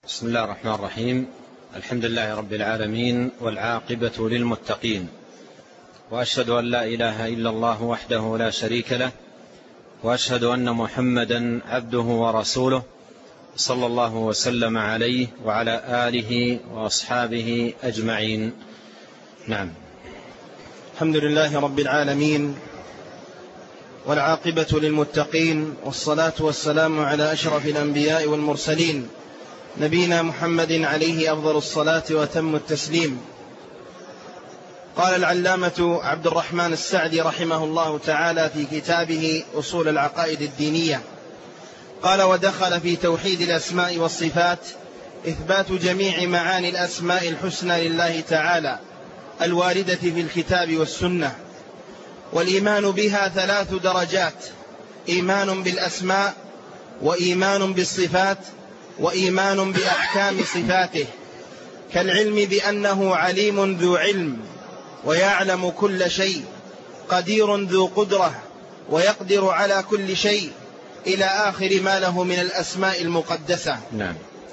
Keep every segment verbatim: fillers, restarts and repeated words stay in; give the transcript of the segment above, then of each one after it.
بسم الله الرحمن الرحيم. الحمد لله رب العالمين، والعاقبة للمتقين، وأشهد أن لا إله إلا الله وحده لا شريك له، وأشهد أن محمدا عبده ورسوله، صلى الله وسلم عليه وعلى آله وأصحابه أجمعين. نعم. الحمد لله رب العالمين، والعاقبة للمتقين، والصلاة والسلام على أشرف الأنبياء والمرسلين، نبينا محمد عليه أفضل الصلاة وتم التسليم. قال العلامة عبد الرحمن السعدي رحمه الله تعالى في كتابه أصول العقائد الدينية، قال: ودخل في توحيد الأسماء والصفات إثبات جميع معاني الأسماء الحسنى لله تعالى الواردة في الكتاب والسنة، والإيمان بها ثلاث درجات: إيمان بالأسماء، وإيمان بالصفات، وإيمان بأحكام صفاته، كالعلم بأنه عليم ذو علم ويعلم كل شيء، قدير ذو قدرة ويقدر على كل شيء، إلى آخر ما له من الأسماء المقدسة. نعم.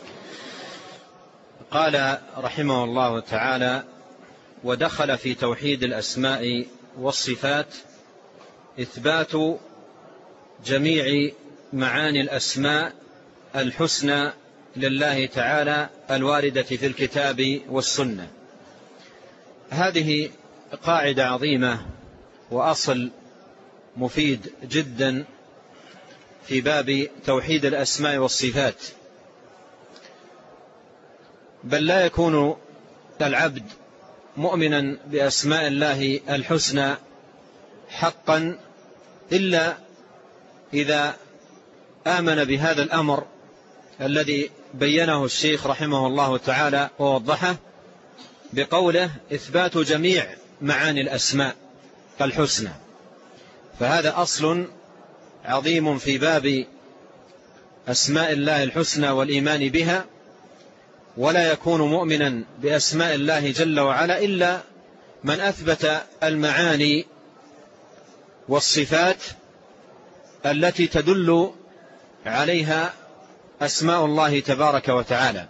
قال رحمه الله تعالى: ودخل في توحيد الأسماء والصفات إثبات جميع معاني الأسماء الحسنى لله تعالى الواردة في الكتاب والسنة. هذه قاعدة عظيمة وأصل مفيد جدا في باب توحيد الأسماء والصفات، بل لا يكون العبد مؤمنا بأسماء الله الحسنى حقا إلا إذا آمن بهذا الأمر الذي بينه الشيخ رحمه الله تعالى ووضحه بقوله: إثبات جميع معاني الأسماء الحسنى. فهذا أصل عظيم في باب أسماء الله الحسنى والإيمان بها، ولا يكون مؤمنا بأسماء الله جل وعلا إلا من أثبت المعاني والصفات التي تدل عليها أسماء الله تبارك وتعالى.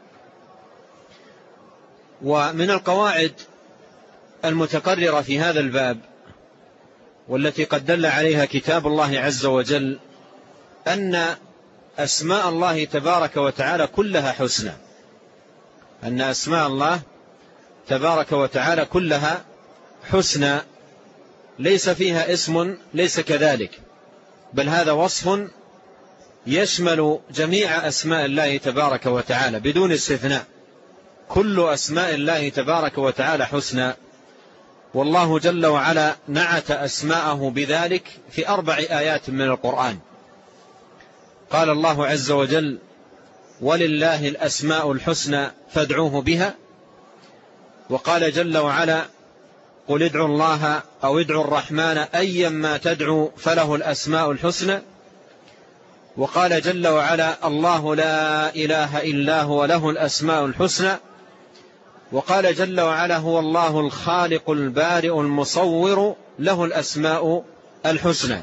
ومن القواعد المتقررة في هذا الباب، والتي قد دل عليها كتاب الله عز وجل، أن أسماء الله تبارك وتعالى كلها حسنى، أن أسماء الله تبارك وتعالى كلها حسنى، ليس فيها اسم ليس كذلك، بل هذا وصف يشمل جميع أسماء الله تبارك وتعالى بدون استثناء. كل أسماء الله تبارك وتعالى حسنى، والله جل وعلا نعت أسماءه بذلك في أربع آيات من القرآن. قال الله عز وجل: ولله الأسماء الحسنى فادعوه بها. وقال جل وعلا: قل ادعوا الله أو ادعوا الرحمن أيما تدعوا فله الأسماء الحسنى. وقال جل وعلا: الله لا إله إلا هو له الأسماء الحسنى. وقال جل وعلا: هو الله الخالق البارئ المصور له الأسماء الحسنى.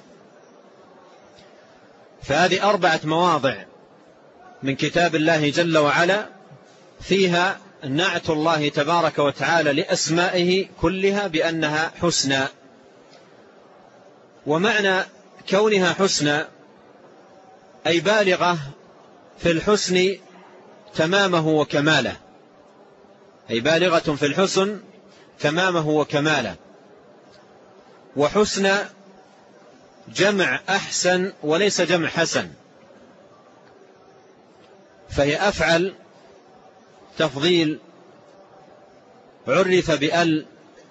فهذه أربعة مواضع من كتاب الله جل وعلا فيها نعت الله تبارك وتعالى لأسمائه كلها بأنها حسنى. ومعنى كونها حسنى أي بالغة في الحسن تمامه وكماله، أي بالغة في الحسن تمامه وكماله. وحسنى جمع أحسن وليس جمع حسن، فهي أفعل تفضيل عرف بأل.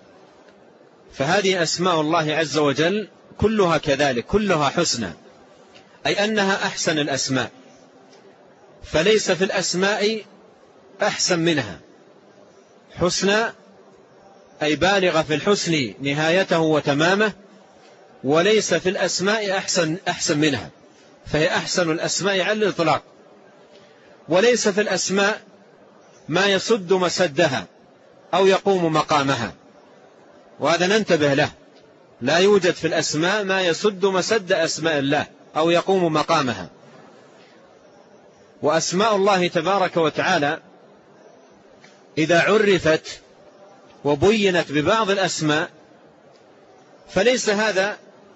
فهذه أسماء الله عز وجل كلها كذلك، كلها حسنى، أي أنها أحسن الأسماء، فليس في الأسماء أحسن منها. حسنى أي بالغة في الحسن نهايته وتمامه، وليس في الأسماء أحسن, أحسن منها، فهي أحسن الأسماء على الإطلاق. وليس في الأسماء ما يسد مسدها أو يقوم مقامها، وهذا ننتبه له. لا يوجد في الأسماء ما يسد مسد أسماء الله أو يقوم مقامها. وأسماء الله تبارك وتعالى إذا عرفت وبينت ببعض الأسماء فليس هذا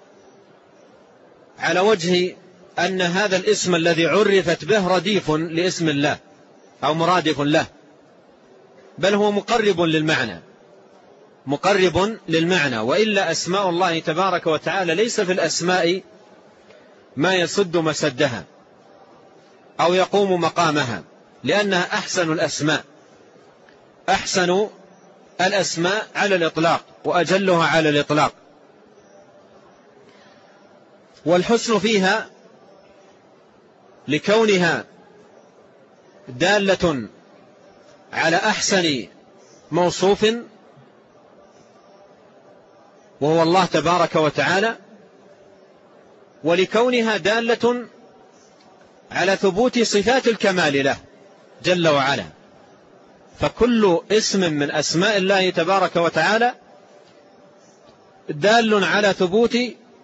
على وجه أن هذا الاسم الذي عرفت به رديف لاسم الله أو مرادف له، بل هو مقرب للمعنى مقرب للمعنى وإلا أسماء الله تبارك وتعالى ليس في الأسماء ما يسد مسدها أو يقوم مقامها، لأنها أحسن الأسماء أحسن الأسماء على الإطلاق وأجلها على الإطلاق. والحسن فيها لكونها دالة على أحسن موصوف وهو الله تبارك وتعالى، ولكونها دالة على ثبوت صفات الكمال له جل وعلا. فكل اسم من أسماء الله تبارك وتعالى دال على ثبوت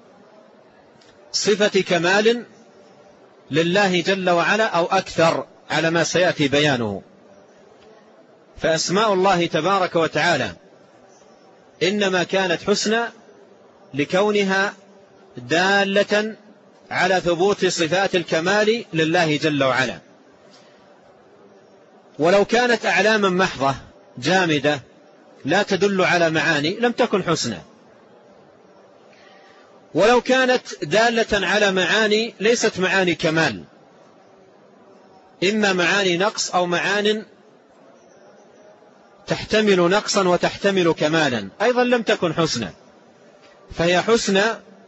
صفة كمال لله جل وعلا أو أكثر على ما سيأتي بيانه. فأسماء الله تبارك وتعالى إنما كانت حسنى لكونها دالة على ثبوت صفات الكمال لله جل وعلا. ولو كانت أعلاما محضة جامدة لا تدل على معاني لم تكن حسنى، ولو كانت دالة على معاني ليست معاني كمال، إما معاني نقص أو معان تحتمل نقصا وتحتمل كمالا أيضا لم تكن حسنى. فهي حسنى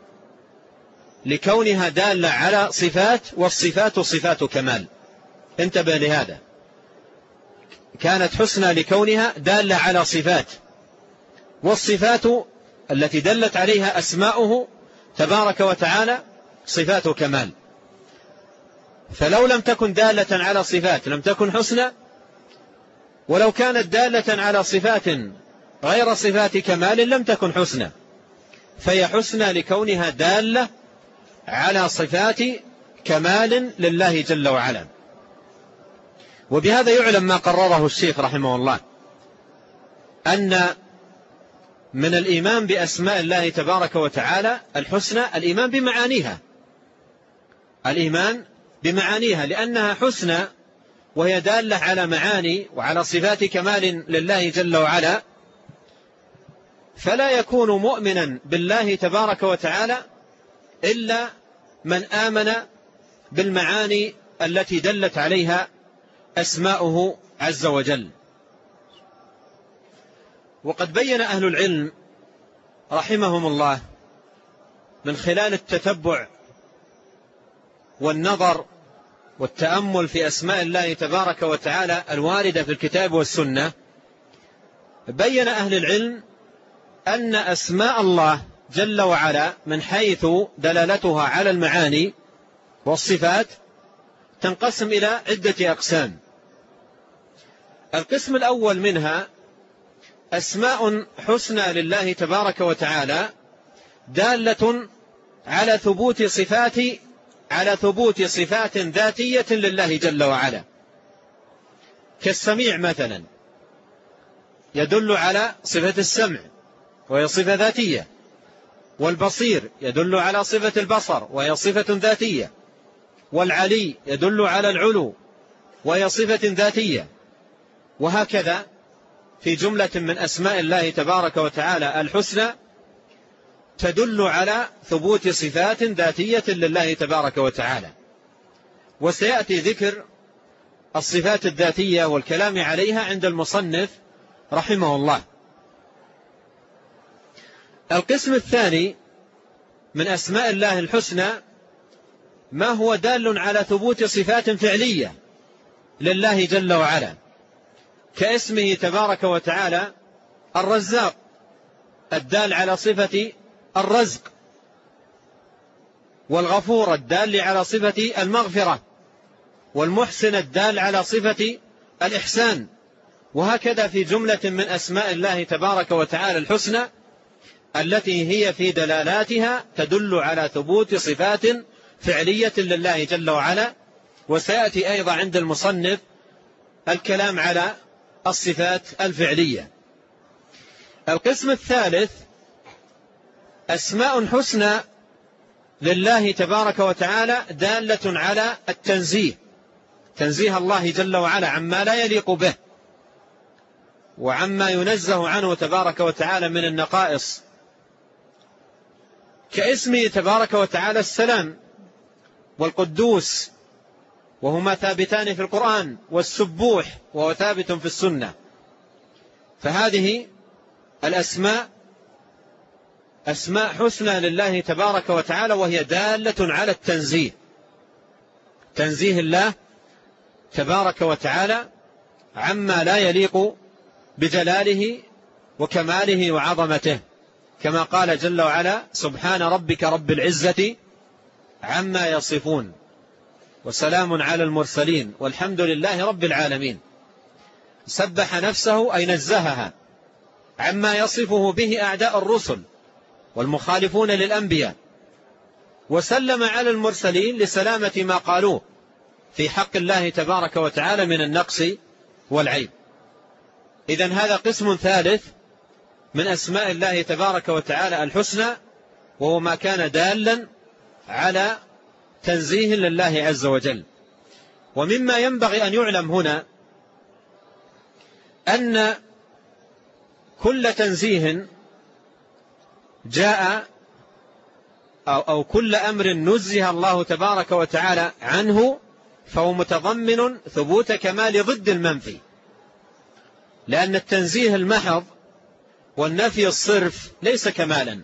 لكونها دالة على صفات، والصفات صفات كمال. انتبه لهذا، كانت حسنى لكونها دالة على صفات، والصفات التي دلت عليها أسماؤه تبارك وتعالى صفات كمال. فلو لم تكن دالة على صفات لم تكن حسنى، ولو كانت دالة على صفات غير صفات كمال لم تكن حسنى. فهي حسنى لكونها دالة على صفات كمال لله جل وعلا. وبهذا يعلم ما قرره الشيخ رحمه الله، أن من الإيمان بأسماء الله تبارك وتعالى الحسنى الإيمان بمعانيها، الإيمان بمعانيها لأنها حسنى وهي دالة على معاني وعلى صفات كمال لله جل وعلا. فلا يكون مؤمنا بالله تبارك وتعالى إلا من آمن بالمعاني التي دلت عليها أسماؤه عز وجل. وقد بين أهل العلم رحمهم الله من خلال التتبع والنظر والتأمل في أسماء الله تبارك وتعالى الواردة في الكتاب والسنة، بين أهل العلم أن أسماء الله جل وعلا من حيث دلالتها على المعاني والصفات تنقسم إلى عدة أقسام. القسم الأول منها أسماء حسنى لله تبارك وتعالى دالة على ثبوت صفات على ثبوت صفات ذاتية لله جل وعلا، كالسميع مثلا يدل على صفة السمع وهي صفة ذاتية، والبصير يدل على صفة البصر وهي صفة ذاتية، والعلي يدل على العلو وهي صفة ذاتية، وهكذا في جملة من أسماء الله تبارك وتعالى الحسنى تدل على ثبوت صفات ذاتية لله تبارك وتعالى. وسيأتي ذكر الصفات الذاتية والكلام عليها عند المصنف رحمه الله. القسم الثاني من أسماء الله الحسنى ما هو دال على ثبوت صفات فعلية لله جل وعلا، كاسمه تبارك وتعالى الرزاق الدال على صفة الرزق، والغفور الدال على صفة المغفرة، والمحسن الدال على صفة الإحسان، وهكذا في جملة من أسماء الله تبارك وتعالى الحسنى التي هي في دلالاتها تدل على ثبوت صفات فعلية لله جل وعلا، وسيأتي أيضا عند المصنف الكلام على الصفات الفعلية. القسم الثالث أسماء حسنى لله تبارك وتعالى دالة على التنزيه، تنزيه الله جل وعلا عما لا يليق به وعما ينزه عنه تبارك وتعالى من النقائص، كاسمه تبارك وتعالى السلام والقدوس، وهما ثابتان في القرآن، والسبوح وهو ثابت في السنة. فهذه الأسماء أسماء حسنى لله تبارك وتعالى، وهي دالة على التنزيه، تنزيه الله تبارك وتعالى عما لا يليق بجلاله وكماله وعظمته، كما قال جل وعلا: سبحان ربك رب العزة عما يصفون وسلام على المرسلين والحمد لله رب العالمين. سبح نفسه أي نزهها عما يصفه به أعداء الرسل والمخالفون للأنبياء، وسلم على المرسلين لسلامة ما قالوه في حق الله تبارك وتعالى من النقص والعيب. إذن هذا قسم ثالث من أسماء الله تبارك وتعالى الحسنى، وهو ما كان دالا على تنزيه لله عز وجل. ومما ينبغي أن يعلم هنا أن كل تنزيه جاء أو, أو كل أمر نزه الله تبارك وتعالى عنه فهو متضمن ثبوت كمال ضد المنفي، لأن التنزيه المحض والنفي الصرف ليس كمالا،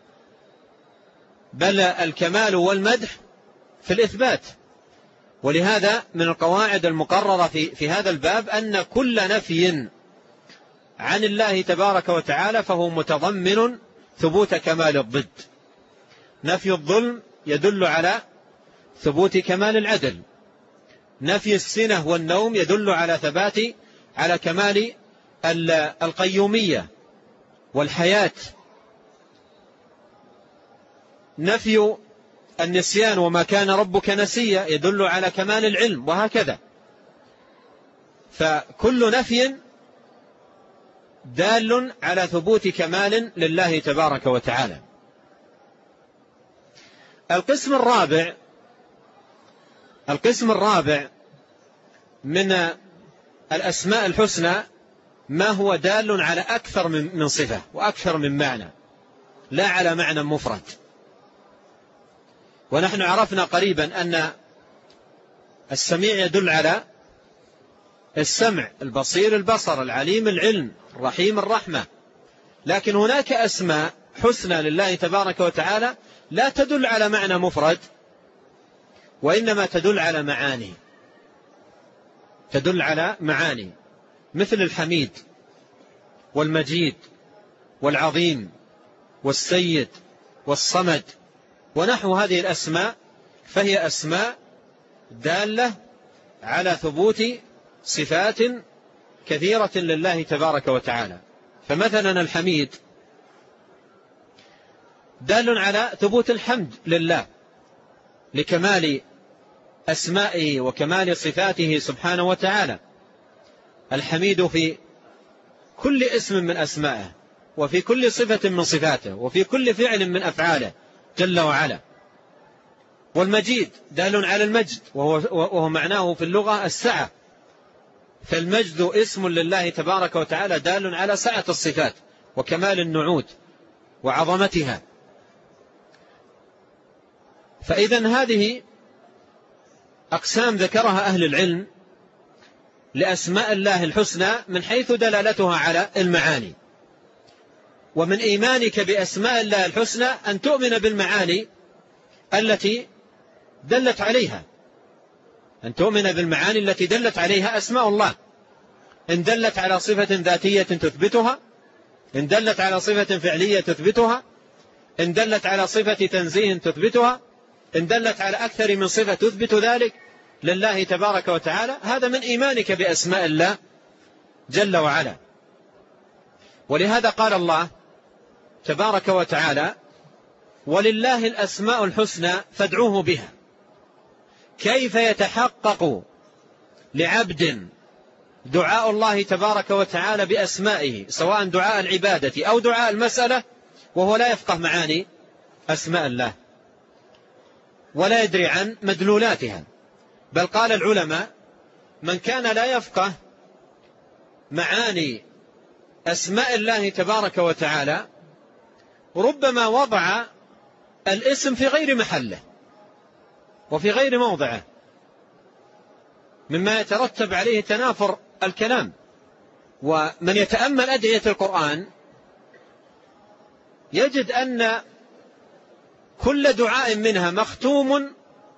بل الكمال والمدح في الإثبات. ولهذا من القواعد المقررة في, في هذا الباب أن كل نفي عن الله تبارك وتعالى فهو متضمن ثبوت كمال الضد. نفي الظلم يدل على ثبوت كمال العدل، نفي السنة والنوم يدل على ثبات على كمال القيومية والحياة، نفي النسيان وما كان ربك نسيا يدل على كمال العلم، وهكذا. فكل نفي دال على ثبوت كمال لله تبارك وتعالى. القسم الرابع القسم الرابع من الأسماء الحسنى ما هو دال على أكثر من صفة وأكثر من معنى، لا على معنى مفرد. ونحن عرفنا قريبا أن السميع يدل على السمع، البصير البصر، العليم العلم، الرحيم الرحمة. لكن هناك أسماء حسنى لله تبارك وتعالى لا تدل على معنى مفرد، وإنما تدل على معاني، تدل على معاني مثل الحميد والمجيد والعظيم والسيد والصمد ونحو هذه الأسماء، فهي أسماء دالة على ثبوت صفات كثيرة لله تبارك وتعالى. فمثلا الحميد دال على ثبوت الحمد لله لكمال أسمائه وكمال صفاته سبحانه وتعالى. الحميد في كل اسم من أسمائه، وفي كل صفة من صفاته، وفي كل فعل من أفعاله جل وعلا. والمجيد دال على المجد، وهو, وهو معناه في اللغة السعة، فالمجد اسم لله تبارك وتعالى دال على سعة الصفات وكمال النعوت وعظمتها. فإذن هذه أقسام ذكرها أهل العلم لأسماء الله الحسنى من حيث دلالتها على المعاني. ومن إيمانك بأسماء الله الحسنى أن تؤمن بالمعاني التي دلت عليها، أن تؤمن بالمعاني التي دلت عليها أسماء الله. إن دلت على صفة ذاتية تثبتها، إن دلت على صفة فعلية تثبتها، إن دلت على صفة تنزيه تثبتها، إن دلت على أكثر من صفة تثبت ذلك لله تبارك وتعالى. هذا من إيمانك بأسماء الله جل وعلا. ولهذا قال الله تبارك وتعالى: ولله الأسماء الحسنى فادعوه بها. كيف يتحقق لعبد دعاء الله تبارك وتعالى بأسمائه، سواء دعاء العبادة أو دعاء المسألة، وهو لا يفقه معاني أسماء الله ولا يدري عن مدلولاتها؟ بل قال العلماء: من كان لا يفقه معاني أسماء الله تبارك وتعالى ربما وضع الاسم في غير محله وفي غير موضعه، مما يترتب عليه تنافر الكلام. ومن يتأمل أدعية القرآن يجد أن كل دعاء منها مختوم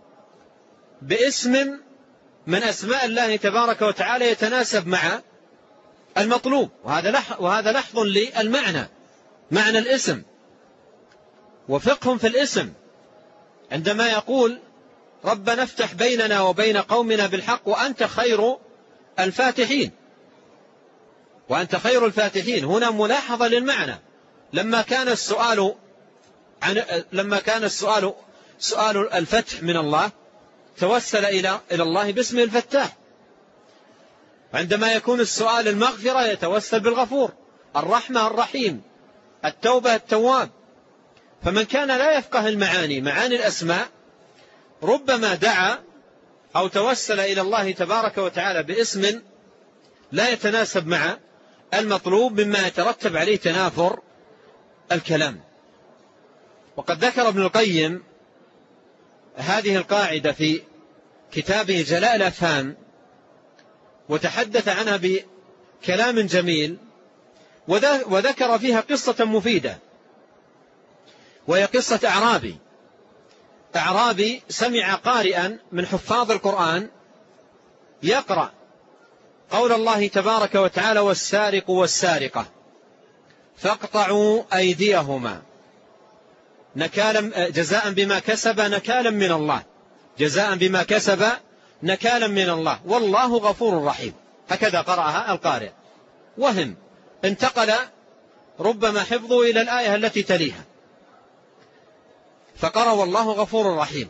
باسم من أسماء الله تبارك وتعالى يتناسب مع المطلوب، وهذا لحظ للمعنى، معنى الاسم وفقه في الاسم. عندما يقول: ربنا افتح بيننا وبين قومنا بالحق وأنت خير الفاتحين، وأنت خير الفاتحين، هنا ملاحظة للمعنى. لما كان السؤال عن لما كان السؤال سؤال الفتح من الله توسل إلى إلى الله باسمه الفتاح. عندما يكون السؤال المغفرة يتوسل بالغفور، الرحمة الرحيم، التوبة التواب. فمن كان لا يفقه المعاني معاني الأسماء ربما دعا أو توسل إلى الله تبارك وتعالى باسم لا يتناسب مع المطلوب، مما يترتب عليه تنافر الكلام. وقد ذكر ابن القيم هذه القاعدة في كتابه جلاء الأفهام، وتحدث عنها بكلام جميل، وذكر فيها قصة مفيدة، وهي قصة أعرابي أعرابي سمع قارئا من حفاظ القرآن يقرأ قول الله تبارك وتعالى: والسارق والسارقة فاقطعوا أيديهما نكالا جزاء بما كسب نكالا من الله، جزاء بما كسب نكالا من الله والله غفور رحيم. هكذا قرأها القارئ، وهم انتقل ربما حفظه إلى الآية التي تليها، فقرأ والله غفور رحيم.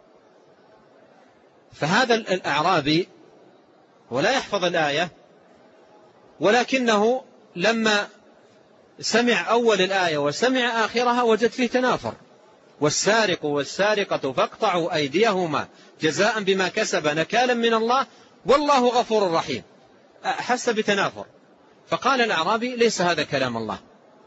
فهذا الأعرابي ولا يحفظ الآية، ولكنه لما سمع أول الآية وسمع آخرها وجد فيه تنافر: والسارق والسارقة فاقطعوا أيديهما جزاء بما كسب نكالا من الله والله غفور رحيم. أحس بتنافر، فقال الأعرابي: ليس هذا كلام الله،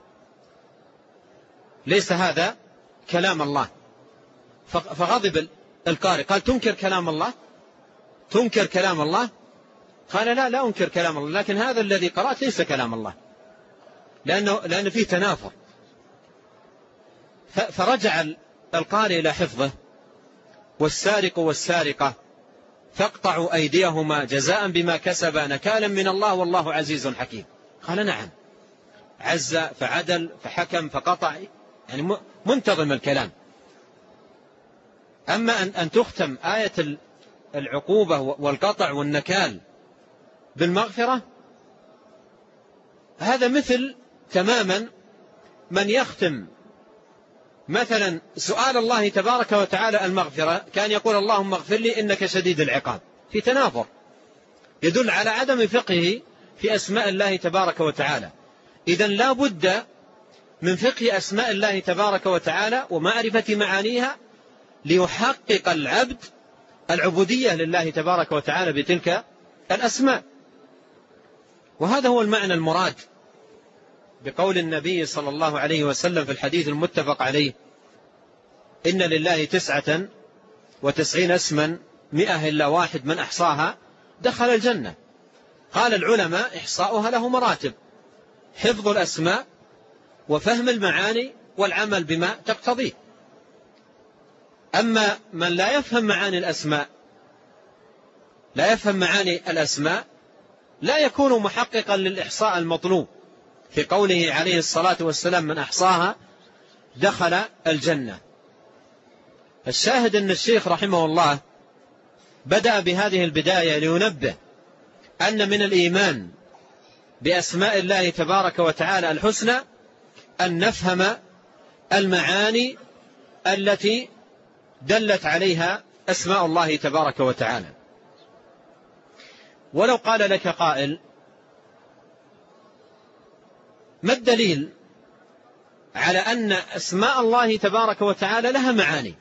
ليس هذا كلام الله. فغضب القارئ، قال: تنكر كلام الله؟ تنكر كلام الله؟ قال: لا لا أنكر كلام الله، لكن هذا الذي قرأت ليس كلام الله، لأنه لأن فيه تنافر. فرجع القارئ إلى حفظه: والسارق والسارقة فاقطعوا أيديهما جزاء بما كسب نكالا من الله والله عزيز حكيم. قال: نعم، عز فعدل فحكم فقطع، يعني منتظم الكلام. أما أن تختم آية العقوبة والقطع والنكال بالمغفرة، هذا مثل تماما من يختم مثلا سؤال الله تبارك وتعالى المغفرة، كان يقول: اللهم اغفر لي إنك شديد العقاب، في تنافر يدل على عدم فقهه في أسماء الله تبارك وتعالى. إذن لا بد من فقه أسماء الله تبارك وتعالى ومعرفة معانيها ليحقق العبد العبودية لله تبارك وتعالى بتلك الأسماء. وهذا هو المعنى المراد بقول النبي صلى الله عليه وسلم في الحديث المتفق عليه: إن لله تسعة وتسعين اسما مئة إلا واحد من أحصاها دخل الجنة. قال العلماء: إحصاؤها له مراتب: حفظ الأسماء وفهم المعاني والعمل بما تقتضيه. أما من لا يفهم معاني الأسماء لا يفهم معاني الأسماء لا يكون محققا للإحصاء المطلوب في قوله عليه الصلاة والسلام: من أحصاها دخل الجنة. الشاهد أن الشيخ رحمه الله بدأ بهذه البداية لينبه أن من الإيمان بأسماء الله تبارك وتعالى الحسنى أن نفهم المعاني التي دلت عليها أسماء الله تبارك وتعالى. ولو قال لك قائل ما الدليل على أن أسماء الله تبارك وتعالى لها معاني،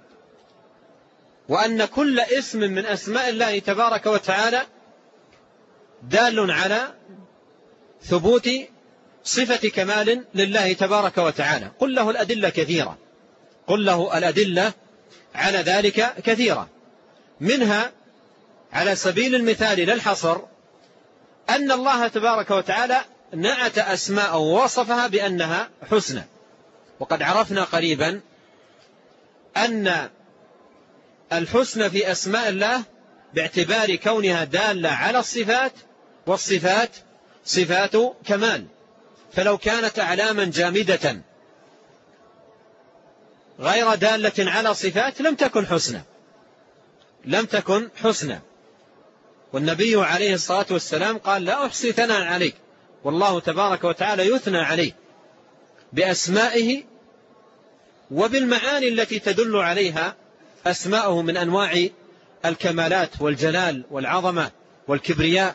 وأن كل اسم من أسماء الله تبارك وتعالى دال على ثبوت صفة كمال لله تبارك وتعالى؟ قل له الأدلة كثيرة، قل له الأدلة على ذلك كثيرة، منها على سبيل المثال للحصر أن الله تبارك وتعالى نعت أسماءه ووصفها بأنها حسنى. وقد عرفنا قريبا أن الحسنى في أسماء الله باعتبار كونها دالة على الصفات، والصفات صفات كمال، فلو كانت أعلاما جامدة غير دالة على صفات لم تكن حسنى، لم تكن حسنى. والنبي عليه الصلاة والسلام قال لا أحصي ثناء عليك، والله تبارك وتعالى يثنى عليه بأسمائه وبالمعاني التي تدل عليها أسماءه من أنواع الكمالات والجلال والعظمة والكبرياء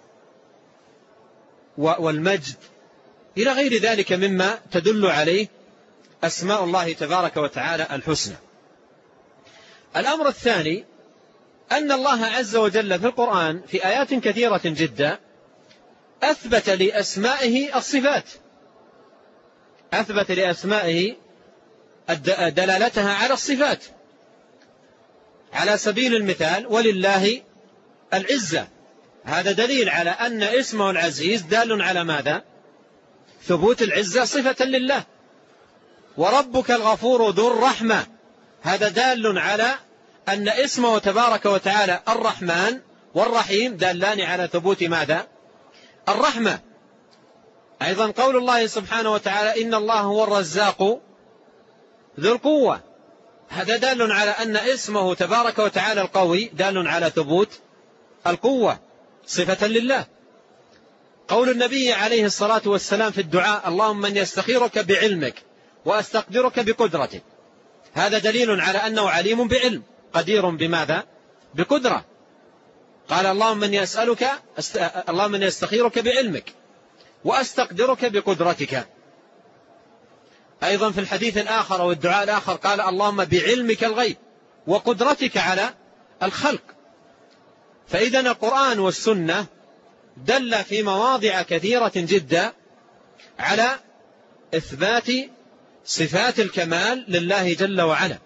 والمجد إلى غير ذلك مما تدل عليه أسماء الله تبارك وتعالى الحسنى. الأمر الثاني أن الله عز وجل في القرآن في آيات كثيرة جدا أثبت لأسمائه الصفات، أثبت لأسمائه دلالتها على الصفات. على سبيل المثال ولله العزة، هذا دليل على أن اسمه العزيز دال على ماذا؟ ثبوت العزة صفة لله. وربك الغفور ذو الرحمة، هذا دال على أن اسمه تبارك وتعالى الرحمن والرحيم دالان على ثبوت ماذا؟ الرحمة. أيضا قول الله سبحانه وتعالى إن الله هو الرزاق ذو القوة، هذا دال على أن اسمه تبارك وتعالى القوي دال على ثبوت القوة صفة لله. قول النبي عليه الصلاة والسلام في الدعاء اللهم من يستخيرك بعلمك وأستقدرك بقدرتك، هذا دليل على أنه عليم بعلم قدير بماذا؟ بقدرة. قال اللهم من يسألك است... اللهم من يستخيرك بعلمك وأستقدرك بقدرتك. أيضا في الحديث الآخر أو الدعاء الآخر قال اللهم بعلمك الغيب وقدرتك على الخلق. فإذا القرآن والسنة دل في مواضع كثيرة جدا على إثبات صفات الكمال لله جل وعلا.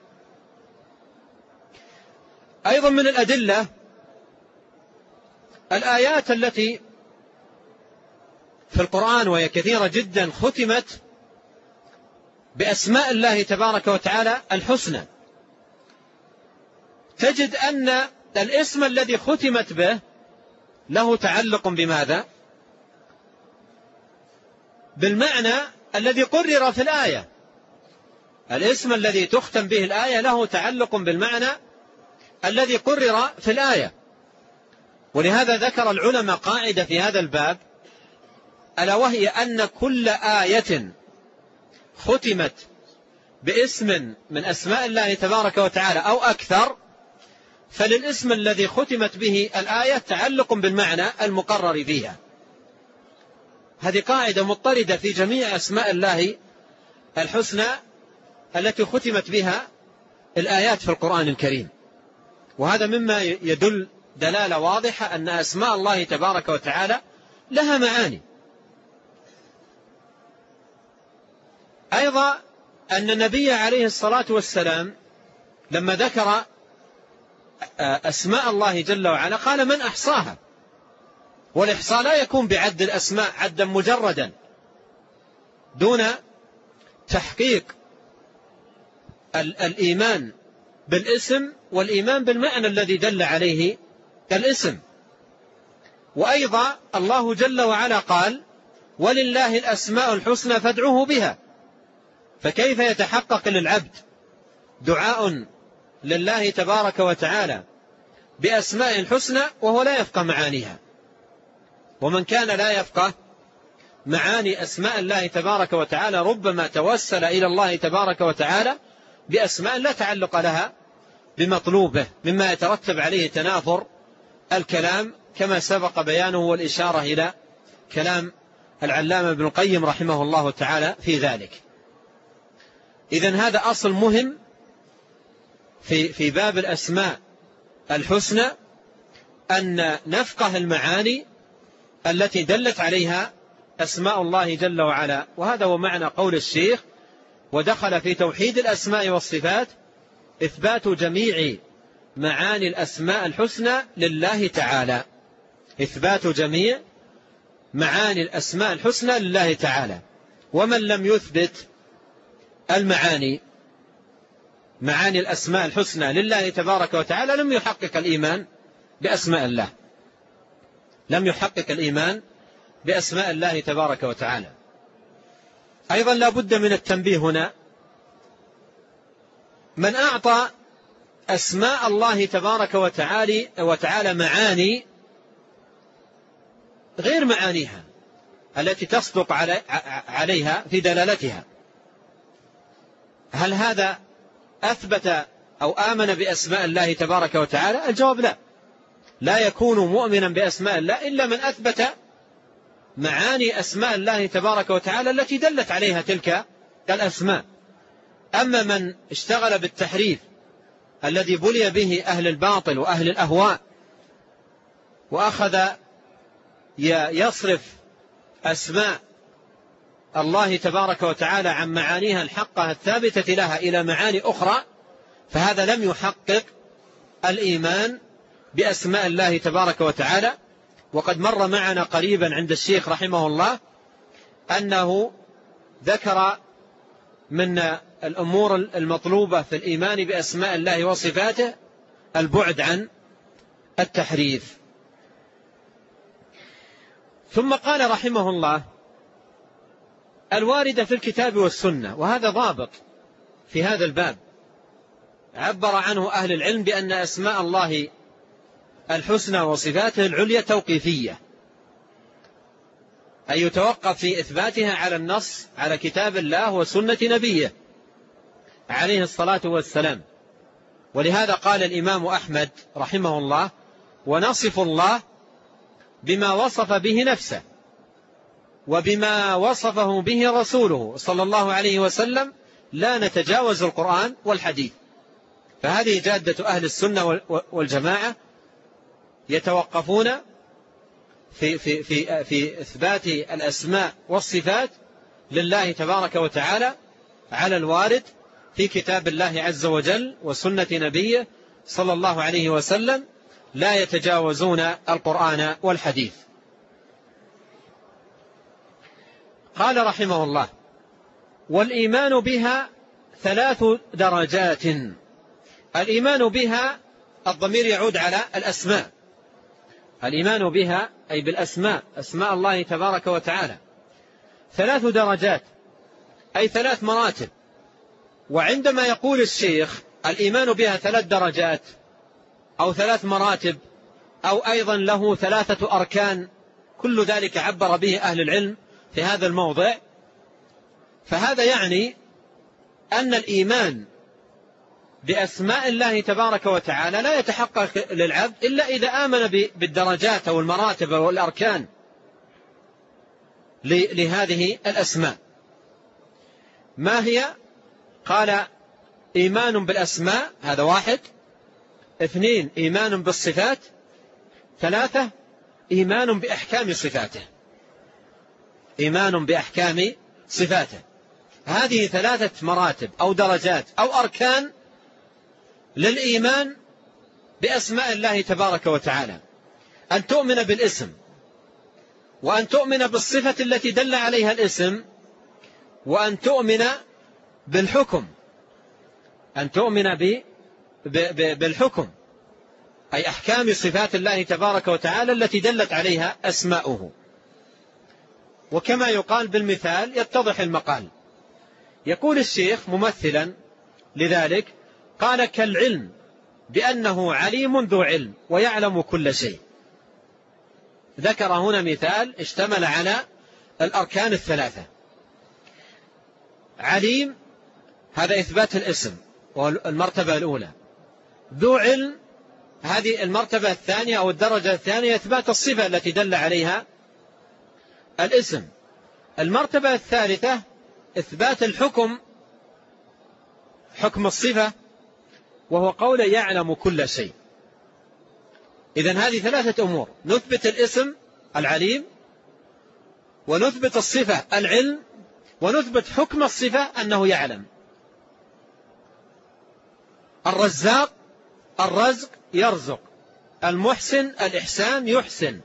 أيضا من الأدلة الآيات التي في القرآن وهي كثيرة جدا ختمت بأسماء الله تبارك وتعالى الحسنى، تجد أن الاسم الذي ختمت به له تعلق بماذا؟ بالمعنى الذي قرر في الآية. الاسم الذي تختم به الآية له تعلق بالمعنى الذي قرر في الآية. ولهذا ذكر العلماء قاعدة في هذا الباب، ألا وهي أن كل آية ختمت باسم من أسماء الله تبارك وتعالى أو أكثر، فللاسم الذي ختمت به الآية تعلق بالمعنى المقرر فيها. هذه قاعدة مضطردة في جميع أسماء الله الحسنى التي ختمت بها الآيات في القرآن الكريم. وهذا مما يدل دلالة واضحة أن أسماء الله تبارك وتعالى لها معاني. أيضا أن النبي عليه الصلاة والسلام لما ذكر أسماء الله جل وعلا قال من أحصاها، والإحصاء لا يكون بعد الأسماء عدا مجردا دون تحقيق الإيمان بالاسم والإيمان بالمعنى الذي دل عليه الاسم. وأيضا الله جل وعلا قال ولله الأسماء الحسنى فادعوه بها، فكيف يتحقق للعبد دعاء لله تبارك وتعالى بأسماء الحسنى وهو لا يفقه معانيها؟ ومن كان لا يفقه معاني أسماء الله تبارك وتعالى ربما توسل إلى الله تبارك وتعالى بأسماء لا تعلق لها بمطلوبه مما يترتب عليه تنافر الكلام، كما سبق بيانه والإشارة إلى كلام العلامة ابن القيم رحمه الله تعالى في ذلك. إذن هذا أصل مهم في في باب الأسماء الحسنى، أن نفقه المعاني التي دلت عليها أسماء الله جل وعلا. وهذا هو معنى قول الشيخ: ودخل في توحيد الأسماء والصفات إثبات جميع معاني الأسماء الحسنى لله تعالى. إثبات جميع معاني الأسماء الحسنى لله تعالى. ومن لم يثبت المعاني معاني الأسماء الحسنى لله تبارك وتعالى لم يحقق الإيمان بأسماء الله، لم يحقق الإيمان بأسماء الله تبارك وتعالى. أيضا لا بد من التنبيه هنا: من أعطى أسماء الله تبارك وتعالى وتعالى معاني غير معانيها التي تصدق عليها في دلالتها، هل هذا أثبت أو آمن بأسماء الله تبارك وتعالى؟ الجواب لا. لا يكون مؤمنا بأسماء الله إلا من أثبت معاني أسماء الله تبارك وتعالى التي دلت عليها تلك الأسماء. أما من اشتغل بالتحريف الذي بلي به أهل الباطل وأهل الأهواء، وأخذ يصرف أسماء الله تبارك وتعالى عن معانيها الحقة الثابتة لها إلى معاني أخرى، فهذا لم يحقق الإيمان بأسماء الله تبارك وتعالى. وقد مر معنا قريبا عند الشيخ رحمه الله أنه ذكر من الأمور المطلوبة في الإيمان بأسماء الله وصفاته البعد عن التحريف. ثم قال رحمه الله: الواردة في الكتاب والسنة. وهذا ضابط في هذا الباب عبر عنه أهل العلم بأن أسماء الله الحسنى وصفاته العليا توقيفية، أي يتوقف في إثباتها على النص، على كتاب الله وسنة نبيه عليه الصلاة والسلام. ولهذا قال الإمام أحمد رحمه الله: ونصف الله بما وصف به نفسه وبما وصفه به رسوله صلى الله عليه وسلم، لا نتجاوز القرآن والحديث. فهذه جادة أهل السنة والجماعة، يتوقفون في, في, في, في إثبات الأسماء والصفات لله تبارك وتعالى على الوارد في كتاب الله عز وجل وسنة نبيه صلى الله عليه وسلم، لا يتجاوزون القرآن والحديث. قال رحمه الله: والإيمان بها ثلاث درجات. الإيمان بها الضمير يعود على الأسماء، الإيمان بها أي بالأسماء، أسماء الله تبارك وتعالى ثلاث درجات، أي ثلاث مراتب. وعندما يقول الشيخ الإيمان بها ثلاث درجات أو ثلاث مراتب أو أيضا له ثلاثة أركان، كل ذلك عبر به أهل العلم في هذا الموضع، فهذا يعني أن الإيمان بأسماء الله تبارك وتعالى لا يتحقق للعبد إلا إذا آمن بالدرجات أو المراتب والأركان لهذه الأسماء. ما هي؟ قال: إيمان بالأسماء، هذا واحد. اثنين: إيمان بالصفات. ثلاثة: إيمان بأحكام صفاته، إيمان بأحكام صفاته. هذه ثلاثة مراتب أو درجات أو أركان للإيمان بأسماء الله تبارك وتعالى: أن تؤمن بالاسم، وأن تؤمن بالصفة التي دل عليها الاسم، وأن تؤمن بالحكم، أن تؤمن ب... ب... ب... بالحكم أي أحكام صفات الله تبارك وتعالى التي دلت عليها أسماؤه. وكما يقال بالمثال يتضح المقال. يقول الشيخ ممثلا لذلك، قال: كالعلم بأنه عليم ذو علم ويعلم كل شيء. ذكر هنا مثال اشتمل على الأركان الثلاثة. عليم، هذا إثبات الاسم والمرتبة الأولى. ذو علم، هذه المرتبة الثانية أو الدرجة الثانية، إثبات الصفة التي دل عليها الاسم. المرتبة الثالثة إثبات الحكم، حكم الصفة، وهو قول يعلم كل شيء. إذن هذه ثلاثة أمور: نثبت الاسم العليم، ونثبت الصفة العلم، ونثبت حكم الصفة أنه يعلم. الرزاق الرزق يرزق، المحسن الإحسان يحسن،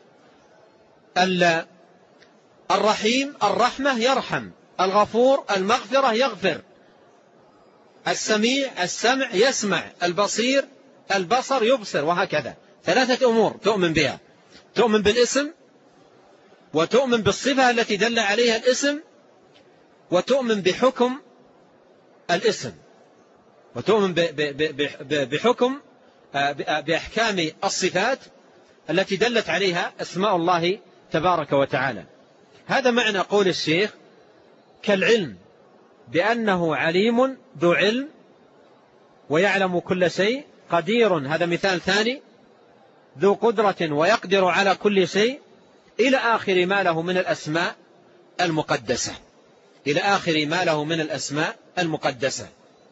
الرحيم الرحمة يرحم، الغفور المغفرة يغفر، السميع السمع يسمع، البصير البصر يبصر، وهكذا. ثلاثة أمور تؤمن بها: تؤمن بالاسم، وتؤمن بالصفة التي دل عليها الاسم، وتؤمن بحكم الاسم، وتؤمن بحكم بأحكام الصفات التي دلت عليها أسماء الله تبارك وتعالى. هذا معنى قول الشيخ: كالعلم بأنه عليم ذو علم ويعلم كل شيء، قدير، هذا مثال ثاني، ذو قدرة ويقدر على كل شيء، إلى آخر ما له من الأسماء المقدسة، إلى آخر ما له من الأسماء المقدسة.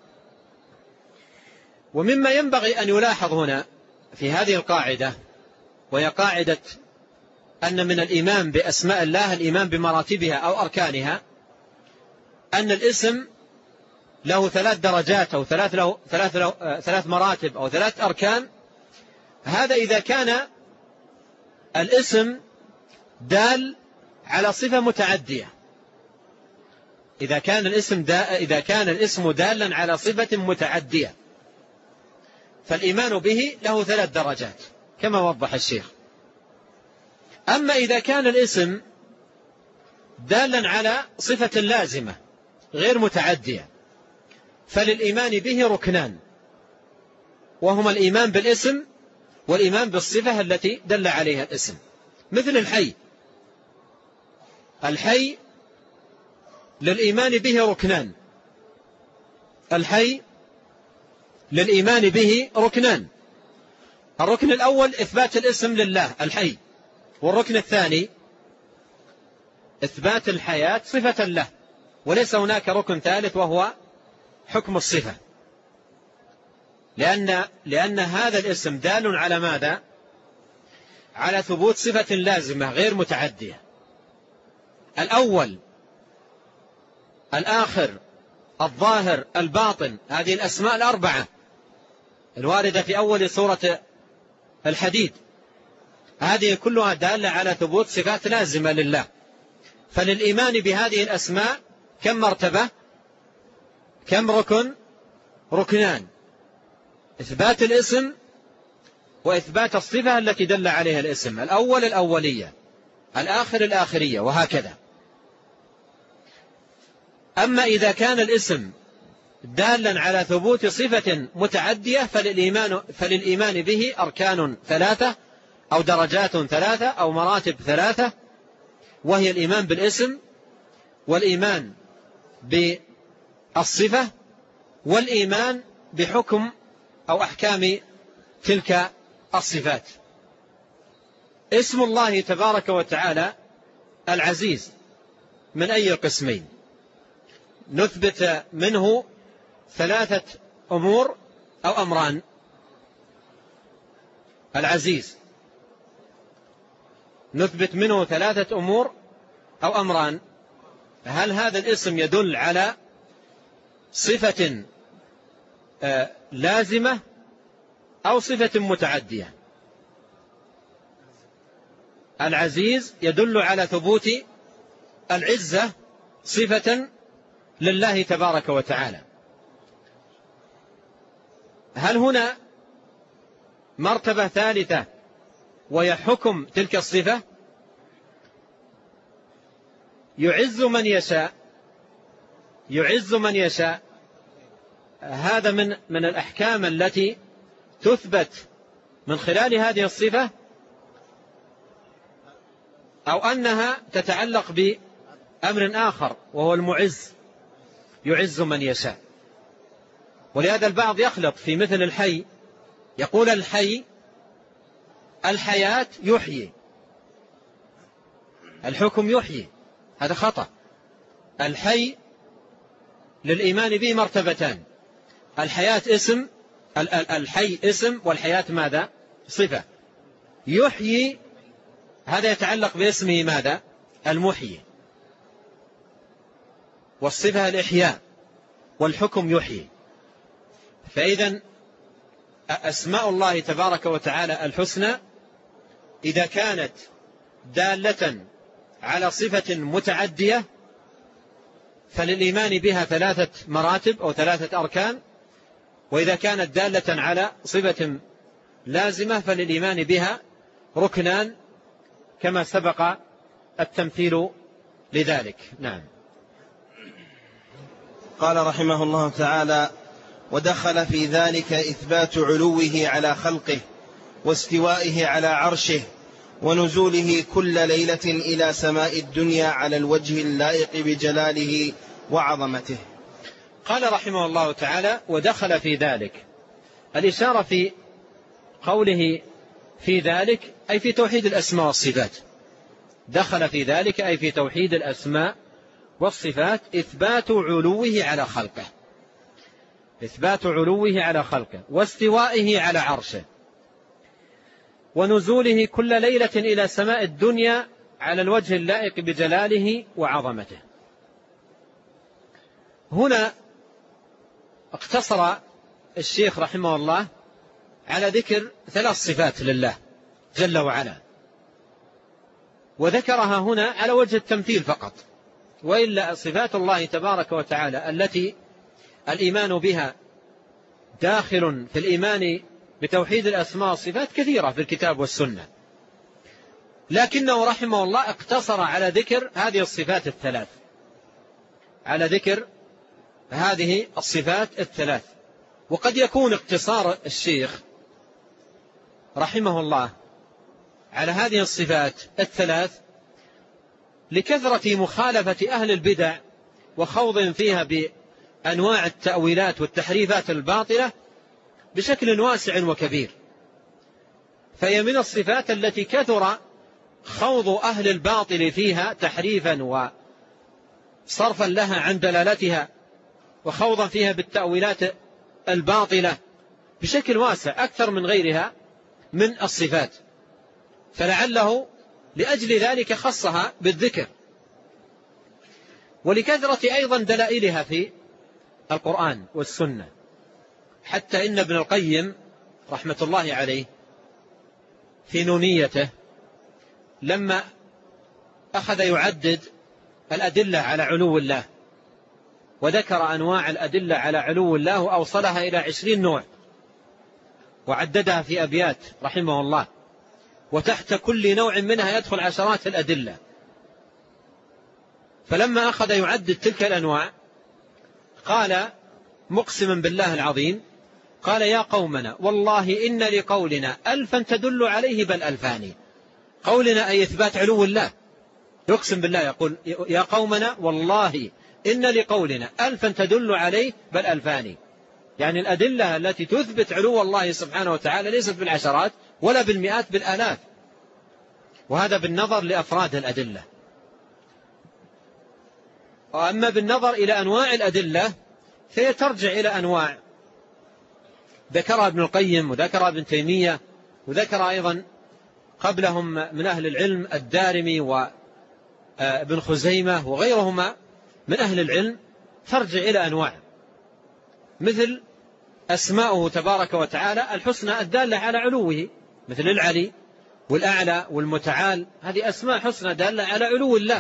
ومما ينبغي أن يلاحظ هنا في هذه القاعدة، وهي قاعدة أن من الإيمان بأسماء الله الإيمان بمراتبها أو أركانها، أن الاسم له ثلاث درجات أو ثلاث, له ثلاث, له ثلاث مراتب أو ثلاث أركان. هذا إذا كان الاسم دال على صفة متعدية، إذا كان الاسم دا إذا كان الاسم دالا على صفة متعدية، فالإيمان به له ثلاث درجات كما وضح الشيخ. أما إذا كان الاسم دالا على صفة لازمة غير متعدية، فللإيمان به ركنان، وهما الإيمان بالاسم والإيمان بالصفة التي دل عليها الاسم. مثل الحي، الحي للإيمان به ركنان، الحي للإيمان به ركنان. الركن الأول إثبات الاسم لله الحي، والركن الثاني إثبات الحياة صفة له، وليس هناك ركن ثالث وهو حكم الصفة، لأن, لأن هذا الاسم دال على ماذا؟ على ثبوت صفة لازمة غير متعدية. الأول الآخر الظاهر الباطن، هذه الأسماء الأربعة الواردة في أول سورة الحديد، هذه كلها دالة على ثبوت صفات لازمة لله. فللإيمان بهذه الأسماء كم مرتبة؟ كم ركن؟ ركنان: إثبات الاسم، وإثبات الصفة التي دل عليها الاسم. الأول الأولية، الآخر الآخرية، وهكذا. أما إذا كان الاسم دالا على ثبوت صفة متعدية، فللإيمان, فللإيمان به أركان ثلاثة أو درجات ثلاثة أو مراتب ثلاثة، وهي الإيمان بالاسم، والإيمان بالصفة، والإيمان بحكم أو أحكام تلك الصفات. اسم الله تبارك وتعالى العزيز من أي قسمين؟ نثبت منه ثلاثة أمور أو أمران. العزيز نثبت منه ثلاثة أمور أو أمران. هل هذا الاسم يدل على صفة لازمة أو صفة متعدية؟ العزيز يدل على ثبوت العزة صفة لله تبارك وتعالى. هل هنا مرتبة ثالثة وهي حكم تلك الصفة؟ يعز من يشاء، يعز من يشاء، هذا من من الأحكام التي تثبت من خلال هذه الصفة، أو أنها تتعلق بأمر آخر وهو المعز، يعز من يشاء. ولهذا البعض يخلط في مثل الحي يقول الحي الحياة يحيي، الحكم يحيي، هذا خطأ. الحي للإيمان به مرتبتان، الحياة اسم، الحي اسم والحياة ماذا؟ صفة. يحيي هذا يتعلق باسمه ماذا؟ المحيي، والصفة الإحياء، والحكم يحيي. فإذا أسماء الله تبارك وتعالى الحسنى إذا كانت دالة على صفة متعدية فللإيمان بها ثلاثة مراتب أو ثلاثة أركان، وإذا كانت دالة على صفة لازمة فللإيمان بها ركنان كما سبق التمثيل لذلك. نعم. قال رحمه الله تعالى: ودخل في ذلك إثبات علوه على خلقه واستوائه على عرشه ونزوله كل ليلة إلى سماء الدنيا على الوجه اللائق بجلاله وعظمته. قال رحمه الله تعالى: ودخل في ذلك. الإشارة في قوله في ذلك أي في توحيد الأسماء والصفات. دخل في ذلك أي في توحيد الأسماء والصفات، إثبات علوه على خلقه، إثبات علوه على خلقه واستوائه على عرشه ونزوله كل ليلة إلى سماء الدنيا على الوجه اللائق بجلاله وعظمته. هنا اقتصر الشيخ رحمه الله على ذكر ثلاث صفات لله جل وعلا، وذكرها هنا على وجه التمثيل فقط، وإلا صفات الله تبارك وتعالى التي الإيمان بها داخل في الإيمان بتوحيد الأسماء والصفات كثيرة في الكتاب والسنة، لكنه رحمه الله اقتصر على ذكر هذه الصفات الثلاث، على ذكر هذه الصفات الثلاث. وقد يكون اقتصار الشيخ رحمه الله على هذه الصفات الثلاث لكثرة مخالفة أهل البدع وخوض فيها بأنواع التأويلات والتحريفات الباطلة بشكل واسع وكبير. فهي من الصفات التي كثر خوض أهل الباطل فيها تحريفا وصرفا لها عن دلالتها وخوضا فيها بالتأويلات الباطلة بشكل واسع أكثر من غيرها من الصفات، فلعله لأجل ذلك خصها بالذكر، ولكثرة أيضا دلائلها في القرآن والسنة. حتى إن ابن القيم رحمة الله عليه في نونيته لما أخذ يعدد الأدلة على علو الله وذكر أنواع الأدلة على علو الله وأوصلها إلى عشرين نوع وعددها في أبيات رحمه الله، وتحت كل نوع منها يدخل عشرات الأدلة. فلما أخذ يعدد تلك الأنواع قال مقسما بالله العظيم، قال: يا قومنا والله إن لقولنا ألفا تدل عليه بل ألفان. قولنا أي إثبات علو الله، يقسم بالله يقول: يا قومنا والله إن لقولنا ألفا تدل عليه بل ألفان، يعني الأدلة التي تثبت علو الله سبحانه وتعالى ليست بالعشرات ولا بالمئات، بالآلاف، وهذا بالنظر لأفراد الأدلة. وأما بالنظر إلى أنواع الأدلة فهي ترجع إلى أنواع ذكرها ابن القيم وذكرها ابن تيمية وذكر أيضا قبلهم من أهل العلم الدارمي وابن خزيمة وغيرهما من أهل العلم، ترجع إلى أنواع مثل أسماؤه تبارك وتعالى الحسنى الدالة على علوه، مثل العلي والأعلى والمتعال، هذه أسماء حسنى دالة على علو الله.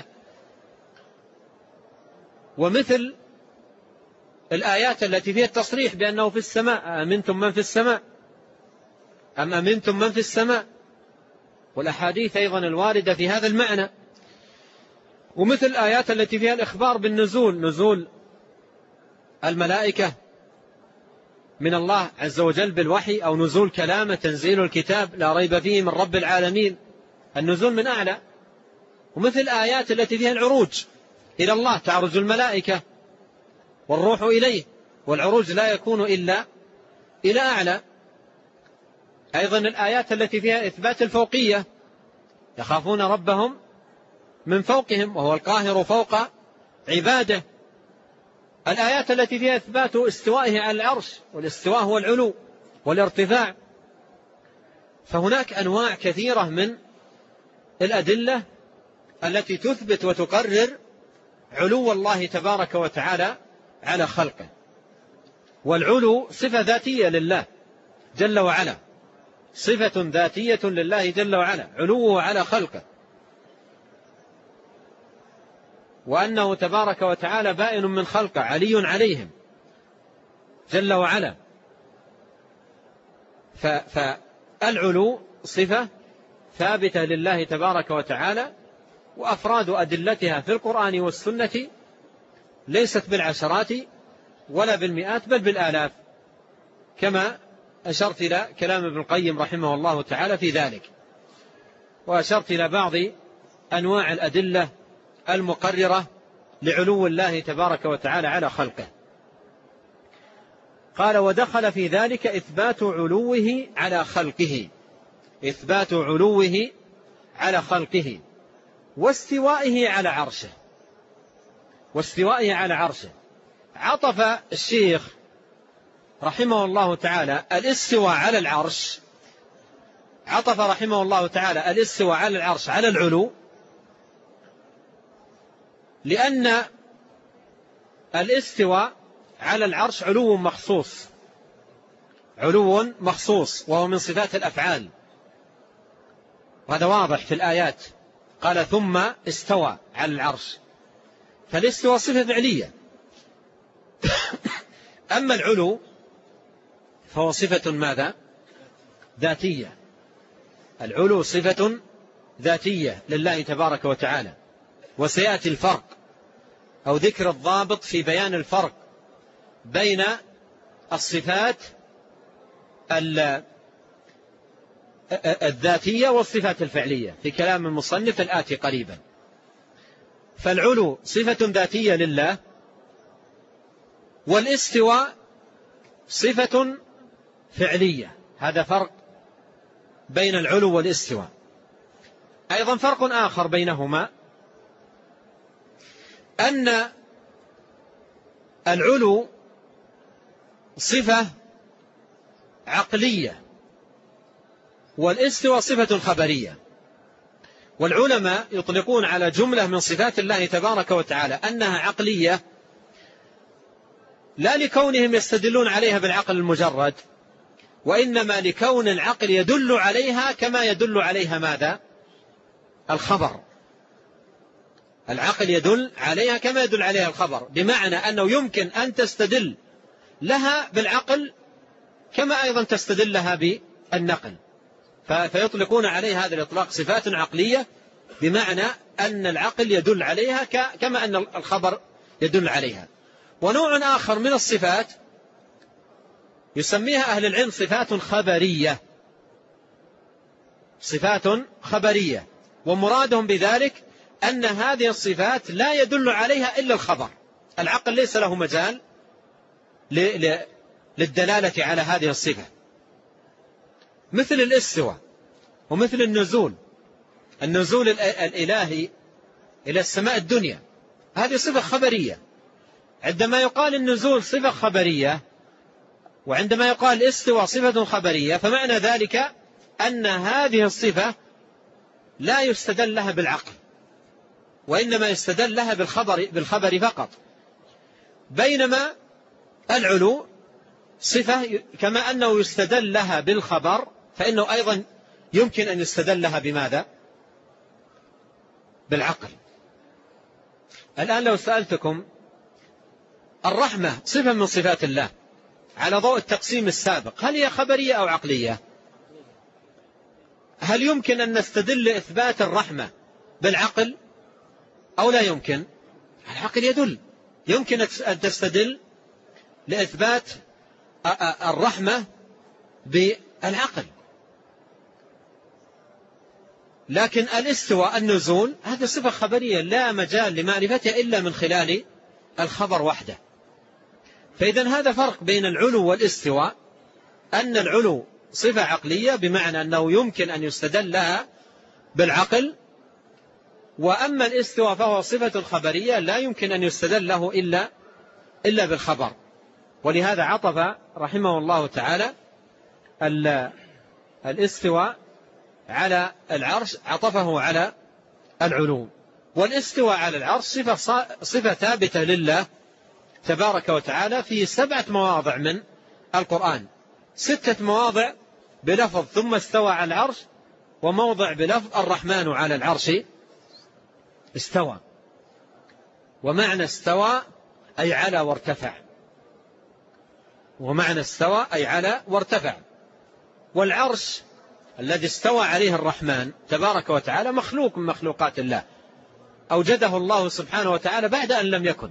ومثل الآيات التي فيها التصريح بأنه في السماء، أمنتم من في السماء أم أمنتم من في السماء، والأحاديث أيضا الواردة في هذا المعنى. ومثل الآيات التي فيها الإخبار بالنزول، نزول الملائكة من الله عز وجل بالوحي، أو نزول كلامه تنزيل الكتاب لا ريب فيه من رب العالمين، النزول من أعلى. ومثل الآيات التي فيها العروج إلى الله، تعرج الملائكة والروح إليه، والعروج لا يكون إلا إلى أعلى. أيضا الآيات التي فيها إثبات الفوقية، يخافون ربهم من فوقهم وهو القاهر فوق عباده. الآيات التي فيها إثبات استوائه على العرش، والاستواء هو العلو والارتفاع. فهناك أنواع كثيرة من الأدلة التي تثبت وتقرر علو الله تبارك وتعالى على خلقه. والعلو صفة ذاتية لله جل وعلا، صفة ذاتية لله جل وعلا، علوه على خلقه، وأنه تبارك وتعالى بائن من خلقه علي عليهم جل وعلا. فالعلو صفة ثابتة لله تبارك وتعالى، وأفراد أدلتها في القرآن والسنة ليست بالعشرات ولا بالمئات بل بالآلاف، كما أشرت إلى كلام ابن القيم رحمه الله تعالى في ذلك، وأشرت إلى بعض أنواع الأدلة المقررة لعلو الله تبارك وتعالى على خلقه. قال: ودخل في ذلك إثبات علوه على خلقه، إثبات علوه على خلقه واستوائه على عرشه، واستوائه على عرشه. عطف الشيخ رحمه الله تعالى الاستواء على العرش، عطف رحمه الله تعالى الاستواء على العرش على العلو، لأن الاستواء على العرش علو مخصوص، علو مخصوص وهو من صفات الأفعال، وهذا واضح في الآيات. قال: ثم استوى على العرش، فالاستواء صفة فعلية. أما العلو فهو صفة ماذا؟ ذاتية. العلو صفة ذاتية لله تبارك وتعالى. وسيأتي الفرق أو ذكر الضابط في بيان الفرق بين الصفات الذاتية والصفات الفعلية في كلام المصنف الآتي قريبا. فالعلو صفة ذاتية لله، والاستواء صفة فعلية. هذا فرق بين العلو والاستواء. أيضا فرق آخر بينهما أن العلو صفة عقلية والاستواء صفة خبرية. والعلماء يطلقون على جملة من صفات الله تبارك وتعالى أنها عقلية، لا لكونهم يستدلون عليها بالعقل المجرد، وإنما لكون العقل يدل عليها كما يدل عليها ماذا؟ الخبر. العقل يدل عليها كما يدل عليها الخبر، بمعنى أنه يمكن أن تستدل لها بالعقل كما أيضا تستدل لها بالنقل. فيطلقون عليها هذا الإطلاق صفات عقلية، بمعنى أن العقل يدل عليها كما أن الخبر يدل عليها. ونوع آخر من الصفات يسميها أهل العلم صفات خبرية، صفات خبرية، ومرادهم بذلك أن هذه الصفات لا يدل عليها إلا الخبر. العقل ليس له مجال للدلالة على هذه الصفة، مثل الاستواء ومثل النزول، النزول الإلهي إلى السماء الدنيا، هذه صفة خبرية. عندما يقال النزول صفة خبرية وعندما يقال الاستواء صفة خبرية، فمعنى ذلك أن هذه الصفة لا يستدل لها بالعقل، وإنما يستدل لها بالخبر, بالخبر فقط. بينما العلو صفة كما أنه يستدل لها بالخبر، فإنه أيضا يمكن أن يستدل لها بماذا؟ بالعقل. الآن لو سألتكم الرحمة صفة من صفات الله على ضوء التقسيم السابق، هل هي خبرية أو عقلية؟ هل يمكن أن نستدل لإثبات الرحمة بالعقل أو لا يمكن؟ العقل يدل، يمكن أن تستدل لإثبات الرحمة بالعقل. لكن الاستواء النزول هذه صفة خبرية لا مجال لمعرفتها إلا من خلال الخبر وحده. فإذا هذا فرق بين العلو والاستواء، أن العلو صفة عقلية بمعنى أنه يمكن أن يستدل لها بالعقل، وأما الاستواء فهو صفة خبرية لا يمكن أن يستدل له إلا إلا بالخبر. ولهذا عطف رحمه الله تعالى الاستواء على العرش، عطفه على العلو. والاستواء على العرش صفة, صفة ثابتة لله تبارك وتعالى في سبعة مواضع من القرآن، ستة مواضع بلفظ ثم استوى على العرش، وموضع بلفظ الرحمن على العرش استوى. ومعنى استوى أي على وارتفع، ومعنى استوى أي على وارتفع. والعرش الذي استوى عليه الرحمن تبارك وتعالى مخلوق من مخلوقات الله، أوجده الله سبحانه وتعالى بعد أن لم يكن،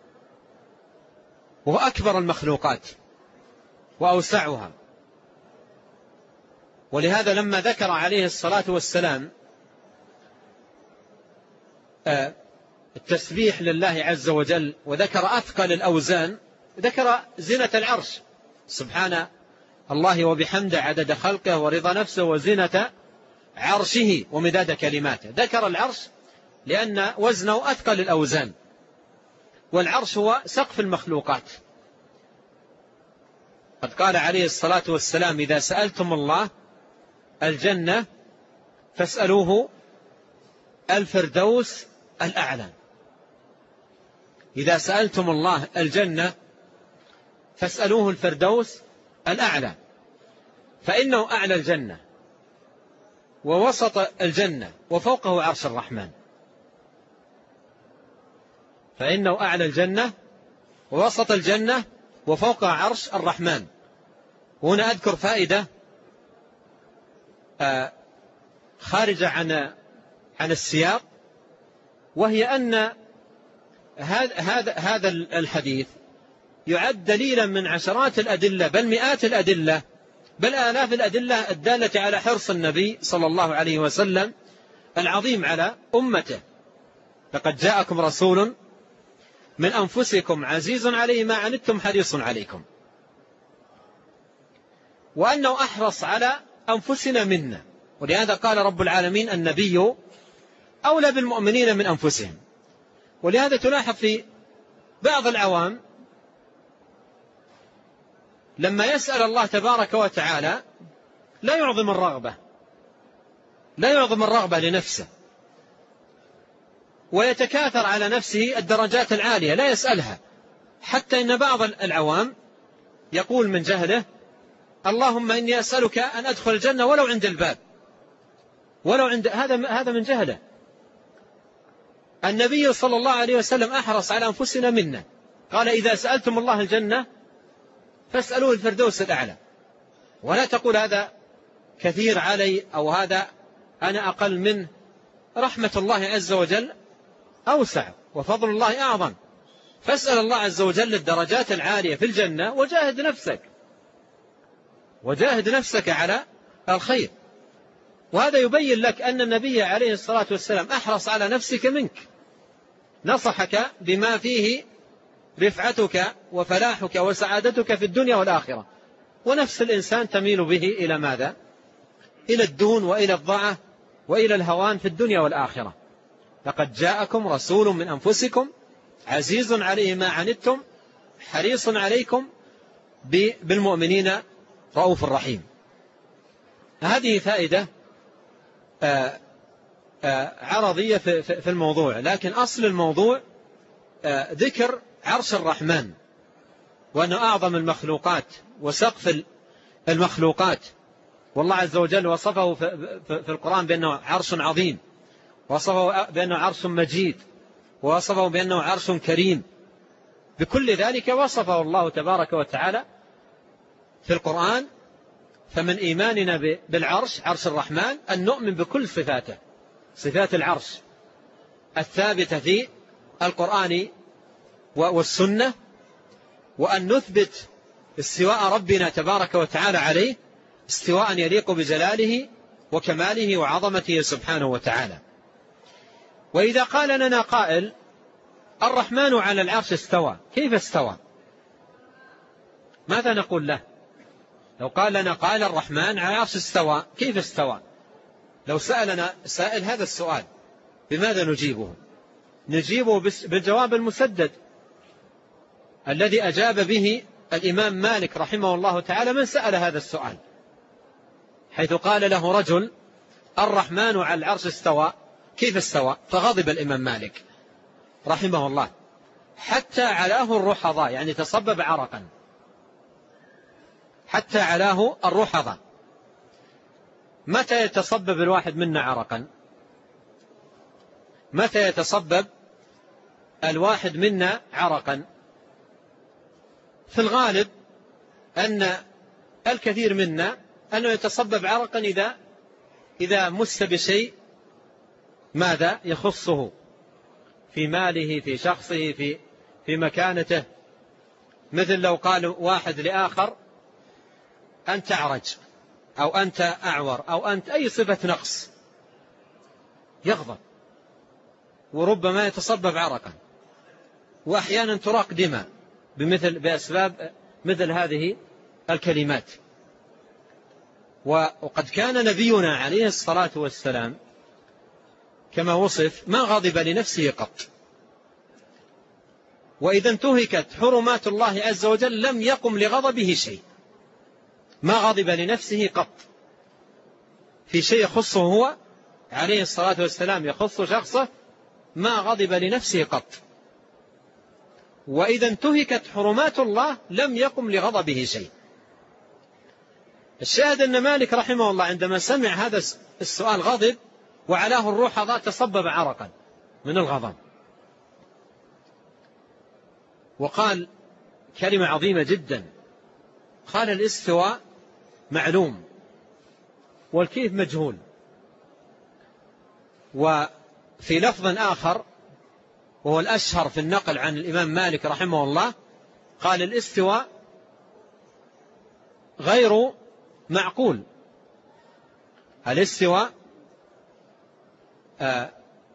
وهو أكبر المخلوقات وأوسعها. ولهذا لما ذكر عليه الصلاة والسلام التسبيح لله عز وجل وذكر أثقل الأوزان، ذكر زينة العرش سبحان الله وبحمده عدد خلقه ورضا نفسه وزينة عرشه ومداد كلماته. ذكر العرش لأن وزنه أثقل الأوزان، والعرش هو سقف المخلوقات. قد قال عليه الصلاة والسلام: إذا سألتم الله الجنة فاسألوه الفردوس الأعلى. إذا سألتم الله الجنة فاسألوه الفردوس الأعلى، فإنه أعلى الجنة ووسط الجنة وفوقه عرش الرحمن. فإنه أعلى الجنة ووسط الجنة وفوقه عرش الرحمن. وهنا أذكر فائدة خارجة عن عن السياق، وهي أن هذا هذا الحديث يعد دليلا من عشرات الأدلة بل مئات الأدلة بل آلاف الأدلة الدالة على حرص النبي صلى الله عليه وسلم العظيم على أمته. لقد جاءكم رسول من أنفسكم عزيز عليه ما عنتم حريص عليكم، وأنه أحرص على أنفسنا منا. ولهذا قال رب العالمين: النبي أولى بالمؤمنين من أنفسهم. ولهذا تلاحظ في بعض العوام لما يسأل الله تبارك وتعالى لا يعظم الرغبة لا يعظم الرغبة لنفسه، ويتكاثر على نفسه الدرجات العالية لا يسألها، حتى إن بعض العوام يقول من جهله: اللهم إني أسألك أن أدخل الجنة ولو عند الباب، ولو عند هذا هذا من جهله. النبي صلى الله عليه وسلم أحرص على أنفسنا منا، قال: إذا سألتم الله الجنة فاسألوه الفردوس الأعلى. ولا تقول هذا كثير علي أو هذا أنا أقل منه. رحمة الله عز وجل أوسع وفضل الله أعظم، فاسأل الله عز وجل الدرجات العالية في الجنة وجاهد نفسك وجاهد نفسك على الخير. وهذا يبين لك أن النبي عليه الصلاة والسلام أحرص على نفسك منك، نصحك بما فيه رفعتك وفلاحك وسعادتك في الدنيا والآخرة. ونفس الإنسان تميل به إلى ماذا؟ إلى الدون وإلى الضعة وإلى الهوان في الدنيا والآخرة. لقد جاءكم رسول من أنفسكم عزيز عليه ما عنتم حريص عليكم بالمؤمنين رؤوف رحيم. هذه فائدة آآ آآ عرضية في الموضوع، لكن أصل الموضوع ذكر عرش الرحمن، وأنه أعظم المخلوقات وسقف المخلوقات. والله عز وجل وصفه في القرآن بأنه عرش عظيم، وصفه بأنه عرش مجيد، ووصفه بأنه عرش كريم. بكل ذلك وصفه الله تبارك وتعالى في القرآن. فمن إيماننا بالعرش عرش الرحمن أن نؤمن بكل صفاته، صفات العرش الثابتة في القرآن والسنة، وأن نثبت استواء ربنا تبارك وتعالى عليه استواء يليق بجلاله وكماله وعظمته سبحانه وتعالى. وإذا قال لنا قائل: الرحمن على العرش استوى، كيف استوى؟ ماذا نقول له؟ لو قال لنا قال الرحمن على العرش استوى، كيف استوى؟ لو سألنا سائل هذا السؤال بماذا نجيبه؟ نجيبه بالجواب المسدد الذي أجاب به الإمام مالك رحمه الله تعالى من سأل هذا السؤال، حيث قال له رجل الرحمن على العرش استوى، كيف استوى؟ فغضب الإمام مالك رحمه الله حتى علاه الرحضاء، يعني تصبب عرقا، حتى علاه الرحضاء. متى يتصبب الواحد منا عرقا؟ متى يتصبب الواحد منا عرقا؟ في الغالب أن الكثير منا أنه يتصبب عرقا إذا إذا مس بشيء ماذا يخصه في ماله، في شخصه، في في مكانته. مثل لو قال واحد لآخر أنت أعرج أو أنت أعور أو أنت أي صفة نقص، يغضب وربما يتصبب عرقا، وأحيانا تراق دماء بمثل بأسباب مثل هذه الكلمات. وقد كان نبينا عليه الصلاة والسلام كما وصف ما غضب لنفسه قط، وإذا انتهكت حرمات الله عز وجل لم يقم لغضبه شيء، ما غضب لنفسه قط في شيء يخصه هو عليه الصلاة والسلام، يخص شخصه، ما غضب لنفسه قط. وإذا انتهكت حرمات الله لم يقم لغضبه شيء. الشاهد أن مالك رحمه الله عندما سمع هذا السؤال غضب وعلاه الرحضاء، تصبب عرقا من الغضب، وقال كلمة عظيمة جدا، قال الاستواء معلوم والكيف مجهول. وفي لفظ آخر وهو الأشهر في النقل عن الإمام مالك رحمه الله قال الاستواء غير معقول. الاستواء آه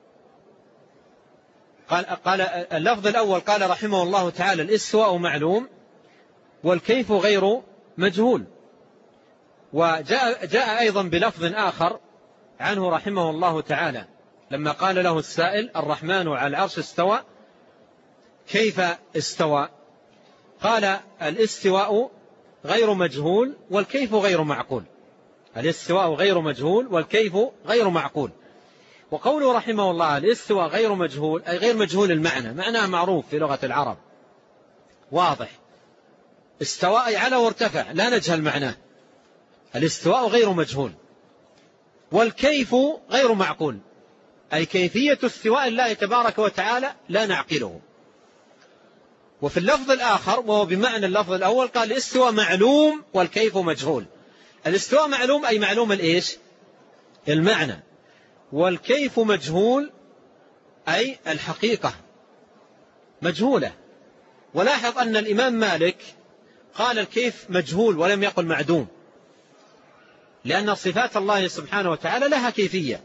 قال, قال اللفظ الأول قال رحمه الله تعالى الاستواء معلوم والكيف غير مجهول. وجاء جاء أيضا بلفظ آخر عنه رحمه الله تعالى لما قال له السائل الرحمن على العرش استوى كيف استوى؟ قال الاستواء غير مجهول والكيف غير معقول. الاستواء غير مجهول والكيف غير معقول. وقوله رحمه الله الاستواء غير مجهول أي غير مجهول المعنى، معناه معروف في لغة العرب واضح، استواء أي على وارتفع لا نجهل معناه. الاستواء غير مجهول. والكيف غير معقول أي كيفية استواء الله تبارك وتعالى لا نعقله. وفي اللفظ الآخر وهو بمعنى اللفظ الأول قال الاستواء معلوم والكيف مجهول. الاستواء معلوم أي معلوم الإيش؟ المعنى. والكيف مجهول أي الحقيقة مجهولة. ولاحظ أن الإمام مالك قال الكيف مجهول ولم يقل معدوم، لأن صفات الله سبحانه وتعالى لها كيفية.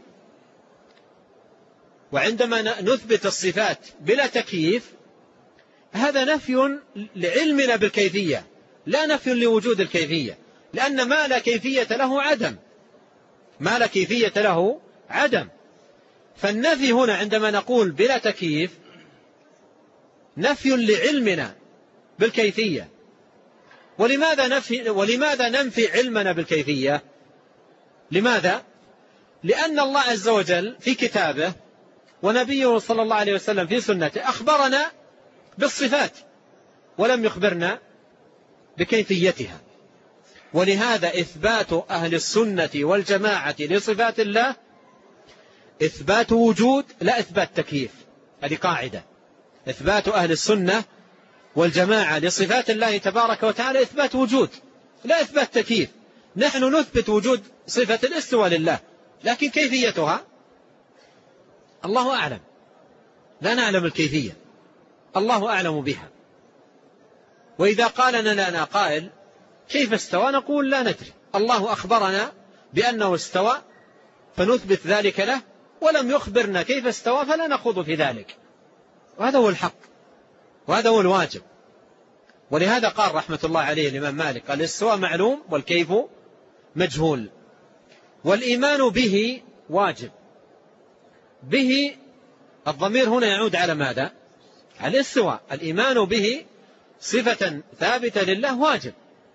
وعندما نثبت الصفات بلا تكييف هذا نفي لعلمنا بالكيفية لا نفي لوجود الكيفية، لأن ما لا كيفية له عدم، ما لا كيفية له عدم. فالنفي هنا عندما نقول بلا تكييف نفي لعلمنا بالكيفية. ولماذا نفي ولماذا ننفي علمنا بالكيفية؟ لماذا؟ لأن الله عز وجل في كتابه ونبيه صلى الله عليه وسلم في سنته أخبرنا بالصفات ولم يخبرنا بكيفيتها. ولهذا إثبات أهل السنة والجماعة لصفات الله إثبات وجود لا إثبات تكييف. هذه قاعدة. إثبات أهل السنة والجماعة لصفات الله تبارك وتعالى إثبات وجود لا إثبات تكييف. نحن نثبت وجود صفة الاستواء لله، لكن كيفيتها الله أعلم، لا نعلم الكيفية، الله أعلم بها. وإذا قال لنا قائل كيف استوى نقول لا ندري، الله أخبرنا بأنه استوى فنثبت ذلك له، ولم يخبرنا كيف استوى فلا نخوض في ذلك. وهذا هو الحق وهذا هو الواجب. ولهذا قال رحمة الله عليه الإمام مالك قال الاستواء معلوم والكيف مجهول، والإيمان به واجب. به الضمير هنا يعود على ماذا؟ على الاستواء. الإيمان به صفة ثابتة لله واجب،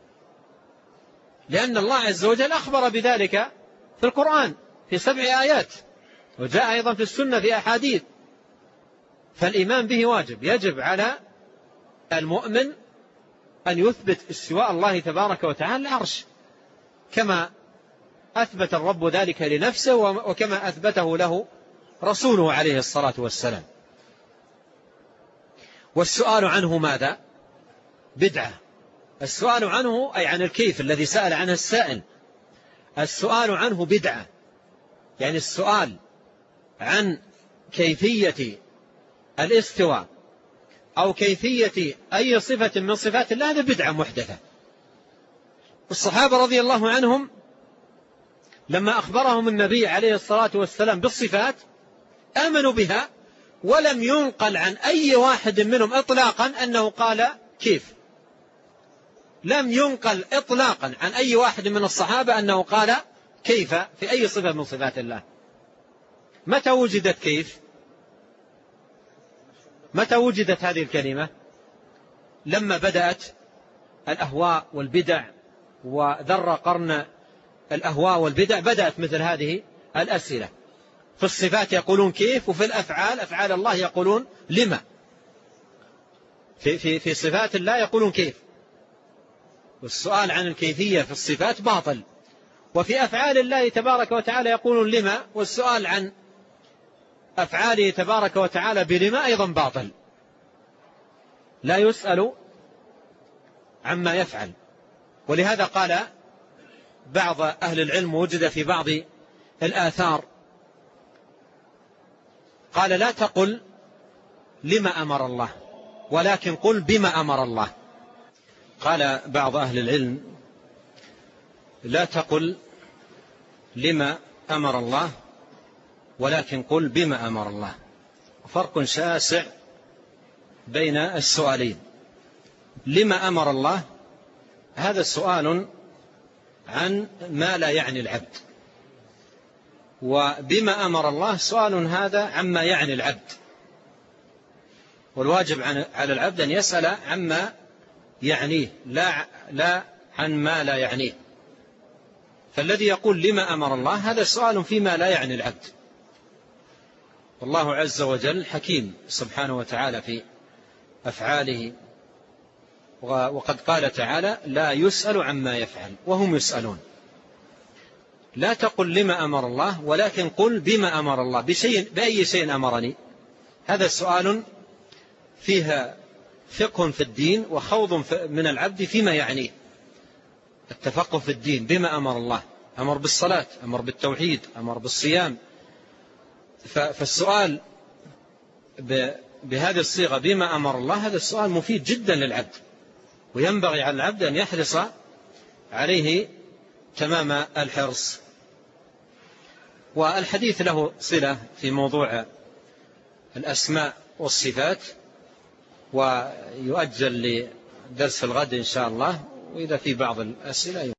لأن الله عز وجل أخبر بذلك في القرآن في سبع آيات، وجاء أيضا في السنة في أحاديث. فالإيمان به واجب. يجب على المؤمن أن يثبت استواء الله تبارك وتعالى العرش كما أثبت الرب ذلك لنفسه وكما أثبته له رسوله عليه الصلاة والسلام. والسؤال عنه ماذا؟ بدعة. السؤال عنه أي عن الكيف الذي سأل عنه السائل، السؤال عنه بدعة، يعني السؤال عن كيفية الاستواء أو كيفية أي صفة من صفات الله هذا بدعة محدثة. الصحابة رضي الله عنهم لما أخبرهم النبي عليه الصلاة والسلام بالصفات آمنوا بها، ولم ينقل عن أي واحد منهم إطلاقا أنه قال كيف. لم ينقل إطلاقا عن أي واحد من الصحابة أنه قال كيف في أي صفة من صفات الله. متى وجدت كيف؟ متى وجدت هذه الكلمة؟ لما بدأت الأهواء والبدع وذر قرن الأهواء والبدع، بدأت مثل هذه الأسئلة. في الصفات يقولون كيف، وفي الأفعال أفعال الله يقولون لما. في, في, في صفات الله يقولون كيف، والسؤال عن الكيفية في الصفات باطل. وفي أفعال الله تبارك وتعالى يقولون لما، والسؤال عن أفعاله تبارك وتعالى بلما أيضا باطل. لا يسأل عما يفعل. ولهذا قال بعض أهل العلم، وجد في بعض الآثار، قال لا تقل لما أمر الله ولكن قل بما أمر الله. قال بعض أهل العلم لا تقل لما أمر الله ولكن قل بما أمر الله. فرق شاسع بين السؤالين. لما أمر الله هذا سؤال عن ما لا يعني العبد، وبما أمر الله سؤال هذا عما يعني العبد. والواجب على العبد أن يسأل عما يعنيه لا, لا عن ما لا يعنيه. فالذي يقول لما أمر الله هذا سؤال فيما لا يعني العبد. والله عز وجل حكيم سبحانه وتعالى في أفعاله، وقد قال تعالى لا يسأل عما يفعل وهم يسألون. لا تقل لما أمر الله ولكن قل بما أمر الله، بشيء بأي شيء أمرني. هذا سؤال فيها فقه في الدين وخوض من العبد فيما يعنيه. التفقه في الدين بما أمر الله، أمر بالصلاة، أمر بالتوحيد، أمر بالصيام. فالسؤال بهذه الصيغة بما أمر الله هذا السؤال مفيد جدا للعبد، وينبغي على العبد أن يحرص عليه تمام الحرص. والحديث له صلة في موضوع الأسماء والصفات، ويؤجل لدرس الغد إن شاء الله، وإذا في بعض الأسئلة